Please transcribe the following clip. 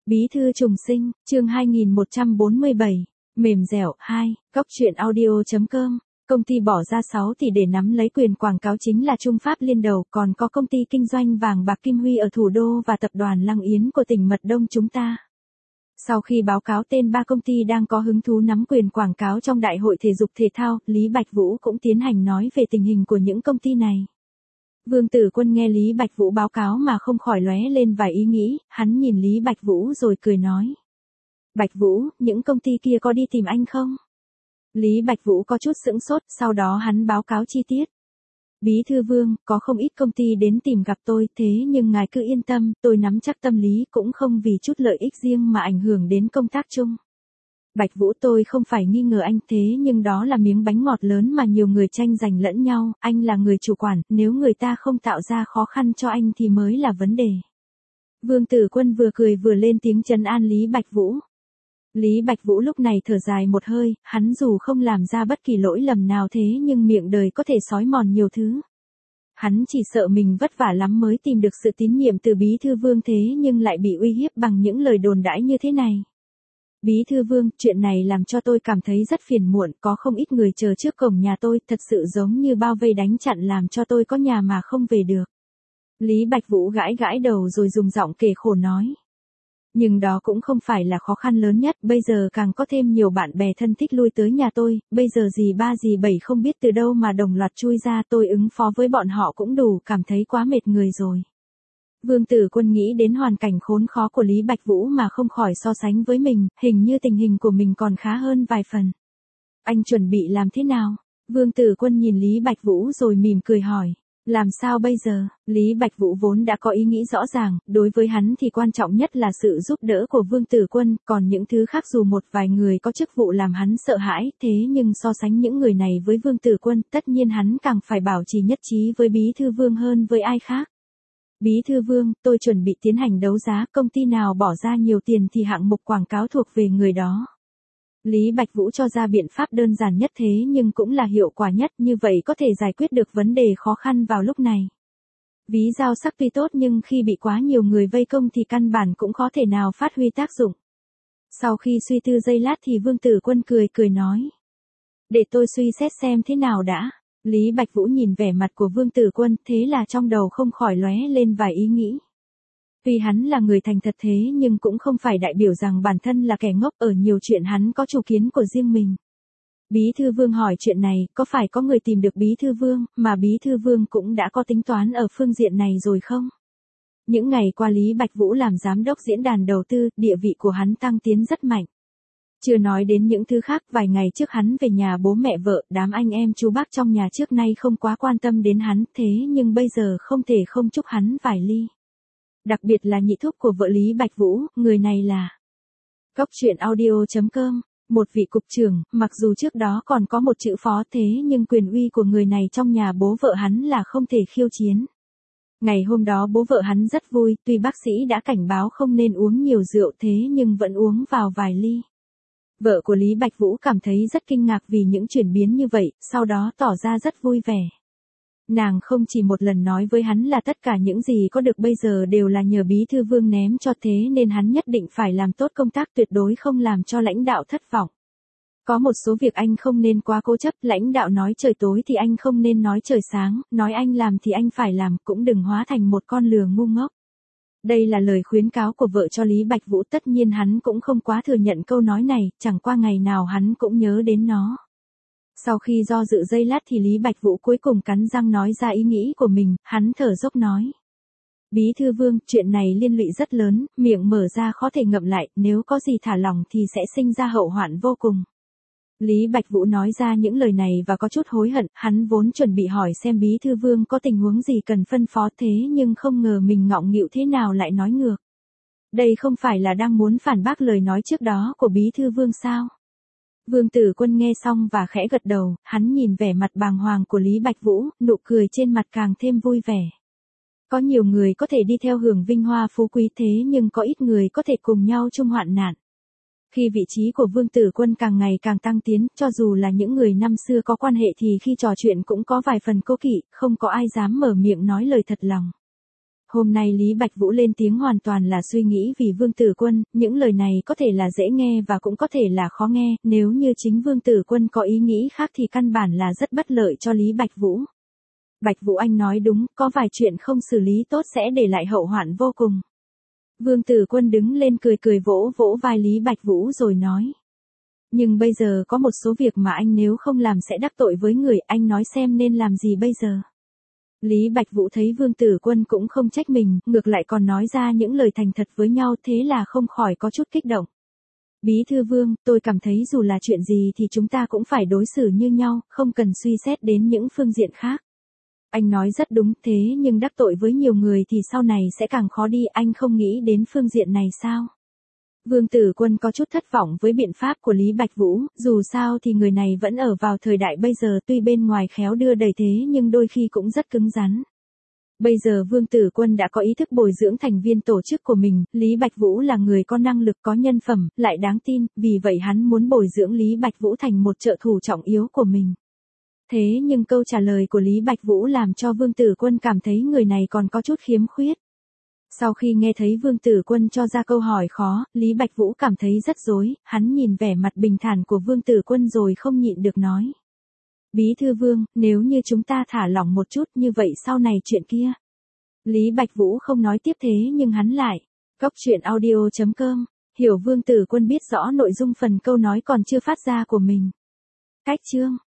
Bí thư trùng sinh, chương 2147, mềm dẻo 2, Cóc truyện audio.com. Công ty bỏ ra 6 tỷ để nắm lấy quyền quảng cáo chính là Trung Pháp liên đầu, còn có công ty kinh doanh vàng bạc Kim Huy ở thủ đô và tập đoàn Lăng Yến của tỉnh Mật Đông chúng ta. Sau khi báo cáo tên 3 công ty đang có hứng thú nắm quyền quảng cáo trong Đại hội Thể dục Thể thao, Lý Bạch Vũ cũng tiến hành nói về tình hình của những công ty này. Vương Tử Quân nghe Lý Bạch Vũ báo cáo mà không khỏi lóe lên vài ý nghĩ, hắn nhìn Lý Bạch Vũ rồi cười nói. Bạch Vũ, những công ty kia có đi tìm anh không? Lý Bạch Vũ có chút sững sốt, sau đó hắn báo cáo chi tiết. Bí thư Vương, có không ít công ty đến tìm gặp tôi, thế nhưng ngài cứ yên tâm, tôi nắm chắc tâm lý cũng không vì chút lợi ích riêng mà ảnh hưởng đến công tác chung. Bạch Vũ, tôi không phải nghi ngờ anh, thế nhưng đó là miếng bánh ngọt lớn mà nhiều người tranh giành lẫn nhau, anh là người chủ quản, nếu người ta không tạo ra khó khăn cho anh thì mới là vấn đề. Vương Tử Quân vừa cười vừa lên tiếng trấn an Lý Bạch Vũ. Lý Bạch Vũ lúc này thở dài một hơi, hắn dù không làm ra bất kỳ lỗi lầm nào thế nhưng miệng đời có thể xói mòn nhiều thứ. Hắn chỉ sợ mình vất vả lắm mới tìm được sự tín nhiệm từ Bí thư Vương thế nhưng lại bị uy hiếp bằng những lời đồn đãi như thế này. Bí thư Vương, chuyện này làm cho tôi cảm thấy rất phiền muộn, có không ít người chờ trước cổng nhà tôi, thật sự giống như bao vây đánh chặn làm cho tôi có nhà mà không về được. Lý Bạch Vũ gãi gãi đầu rồi dùng giọng kể khổ nói. Nhưng đó cũng không phải là khó khăn lớn nhất, bây giờ càng có thêm nhiều bạn bè thân thích lui tới nhà tôi, bây giờ dì ba dì bảy không biết từ đâu mà đồng loạt chui ra, tôi ứng phó với bọn họ cũng đủ, cảm thấy quá mệt người rồi. Vương Tử Quân nghĩ đến hoàn cảnh khốn khó của Lý Bạch Vũ mà không khỏi so sánh với mình, hình như tình hình của mình còn khá hơn vài phần. Anh chuẩn bị làm thế nào? Vương Tử Quân nhìn Lý Bạch Vũ rồi mỉm cười hỏi. Làm sao bây giờ? Lý Bạch Vũ vốn đã có ý nghĩ rõ ràng, đối với hắn thì quan trọng nhất là sự giúp đỡ của Vương Tử Quân, còn những thứ khác dù một vài người có chức vụ làm hắn sợ hãi, thế nhưng so sánh những người này với Vương Tử Quân, tất nhiên hắn càng phải bảo trì nhất trí với Bí thư Vương hơn với ai khác. Bí thư Vương, tôi chuẩn bị tiến hành đấu giá, công ty nào bỏ ra nhiều tiền thì hạng mục quảng cáo thuộc về người đó. Lý Bạch Vũ cho ra biện pháp đơn giản nhất thế nhưng cũng là hiệu quả nhất, như vậy có thể giải quyết được vấn đề khó khăn vào lúc này. Ví dao sắc tuy tốt nhưng khi bị quá nhiều người vây công thì căn bản cũng khó thể nào phát huy tác dụng. Sau khi suy tư giây lát thì Vương Tử Quân cười nói. Để tôi suy xét xem thế nào đã. Lý Bạch Vũ nhìn vẻ mặt của Vương Tử Quân, thế là trong đầu không khỏi lóe lên vài ý nghĩ. Tuy hắn là người thành thật thế nhưng cũng không phải đại biểu rằng bản thân là kẻ ngốc, ở nhiều chuyện hắn có chủ kiến của riêng mình. Bí thư Vương hỏi chuyện này, có phải có người tìm được Bí thư Vương, mà Bí thư Vương cũng đã có tính toán ở phương diện này rồi không? Những ngày qua Lý Bạch Vũ làm giám đốc diễn đàn đầu tư, địa vị của hắn tăng tiến rất mạnh. Chưa nói đến những thứ khác, vài ngày trước hắn về nhà bố mẹ vợ, đám anh em chú bác trong nhà trước nay không quá quan tâm đến hắn, thế nhưng bây giờ không thể không chúc hắn vài ly. Đặc biệt là nhị thúc của vợ Lý Bạch Vũ, người này là Cóc truyện audio.com, một vị cục trưởng, mặc dù trước đó còn có một chữ phó thế nhưng quyền uy của người này trong nhà bố vợ hắn là không thể khiêu chiến. Ngày hôm đó bố vợ hắn rất vui, tuy bác sĩ đã cảnh báo không nên uống nhiều rượu thế nhưng vẫn uống vào vài ly. Vợ của Lý Bạch Vũ cảm thấy rất kinh ngạc vì những chuyển biến như vậy, sau đó tỏ ra rất vui vẻ. Nàng không chỉ một lần nói với hắn là tất cả những gì có được bây giờ đều là nhờ Bí thư Vương ném cho, thế nên hắn nhất định phải làm tốt công tác, tuyệt đối không làm cho lãnh đạo thất vọng. Có một số việc anh không nên quá cố chấp, lãnh đạo nói trời tối thì anh không nên nói trời sáng, nói anh làm thì anh phải làm, cũng đừng hóa thành một con lừa ngu ngốc. Đây là lời khuyến cáo của vợ cho Lý Bạch Vũ, tất nhiên hắn cũng không quá thừa nhận câu nói này, chẳng qua ngày nào hắn cũng nhớ đến nó. Sau khi do dự giây lát thì Lý Bạch Vũ cuối cùng cắn răng nói ra ý nghĩ của mình, hắn thở dốc nói. Bí thư Vương, chuyện này liên lụy rất lớn, miệng mở ra khó thể ngậm lại, nếu có gì thả lỏng thì sẽ sinh ra hậu hoạn vô cùng. Lý Bạch Vũ nói ra những lời này và có chút hối hận, hắn vốn chuẩn bị hỏi xem Bí thư Vương có tình huống gì cần phân phó thế nhưng không ngờ mình ngọng nghịu thế nào lại nói ngược. Đây không phải là đang muốn phản bác lời nói trước đó của Bí thư Vương sao? Vương Tử Quân nghe xong và khẽ gật đầu, hắn nhìn vẻ mặt bàng hoàng của Lý Bạch Vũ, nụ cười trên mặt càng thêm vui vẻ. Có nhiều người có thể đi theo hưởng vinh hoa phú quý thế nhưng có ít người có thể cùng nhau chung hoạn nạn. Khi vị trí của Vương Tử Quân càng ngày càng tăng tiến, cho dù là những người năm xưa có quan hệ thì khi trò chuyện cũng có vài phần cố kỵ, không có ai dám mở miệng nói lời thật lòng. Hôm nay Lý Bạch Vũ lên tiếng hoàn toàn là suy nghĩ vì Vương Tử Quân, những lời này có thể là dễ nghe và cũng có thể là khó nghe, nếu như chính Vương Tử Quân có ý nghĩ khác thì căn bản là rất bất lợi cho Lý Bạch Vũ. Bạch Vũ anh nói đúng, có vài chuyện không xử lý tốt sẽ để lại hậu hoạn vô cùng. Vương Tử Quân đứng lên cười cười vỗ vỗ vai Lý Bạch Vũ rồi nói. Nhưng bây giờ có một số việc mà anh nếu không làm sẽ đắc tội với người, anh nói xem nên làm gì bây giờ. Lý Bạch Vũ thấy Vương Tử Quân cũng không trách mình, ngược lại còn nói ra những lời thành thật với nhau, thế là không khỏi có chút kích động. Bí thư Vương, tôi cảm thấy dù là chuyện gì thì chúng ta cũng phải đối xử như nhau, không cần suy xét đến những phương diện khác. Anh nói rất đúng, thế nhưng đắc tội với nhiều người thì sau này sẽ càng khó đi, anh không nghĩ đến phương diện này sao? Vương Tử Quân có chút thất vọng với biện pháp của Lý Bạch Vũ, dù sao thì người này vẫn ở vào thời đại bây giờ, tuy bên ngoài khéo đưa đẩy thế nhưng đôi khi cũng rất cứng rắn. Bây giờ Vương Tử Quân đã có ý thức bồi dưỡng thành viên tổ chức của mình, Lý Bạch Vũ là người có năng lực, có nhân phẩm, lại đáng tin, vì vậy hắn muốn bồi dưỡng Lý Bạch Vũ thành một trợ thủ trọng yếu của mình. Thế nhưng câu trả lời của Lý Bạch Vũ làm cho Vương Tử Quân cảm thấy người này còn có chút khiếm khuyết. Sau khi nghe thấy Vương Tử Quân cho ra câu hỏi khó, Lý Bạch Vũ cảm thấy rất rối, hắn nhìn vẻ mặt bình thản của Vương Tử Quân rồi không nhịn được nói. Bí thư Vương, nếu như chúng ta thả lỏng một chút như vậy sau này chuyện kia. Lý Bạch Vũ không nói tiếp thế nhưng hắn lại. Cóc truyện audio.com, hiểu Vương Tử Quân biết rõ nội dung phần câu nói còn chưa phát ra của mình. Cách chương.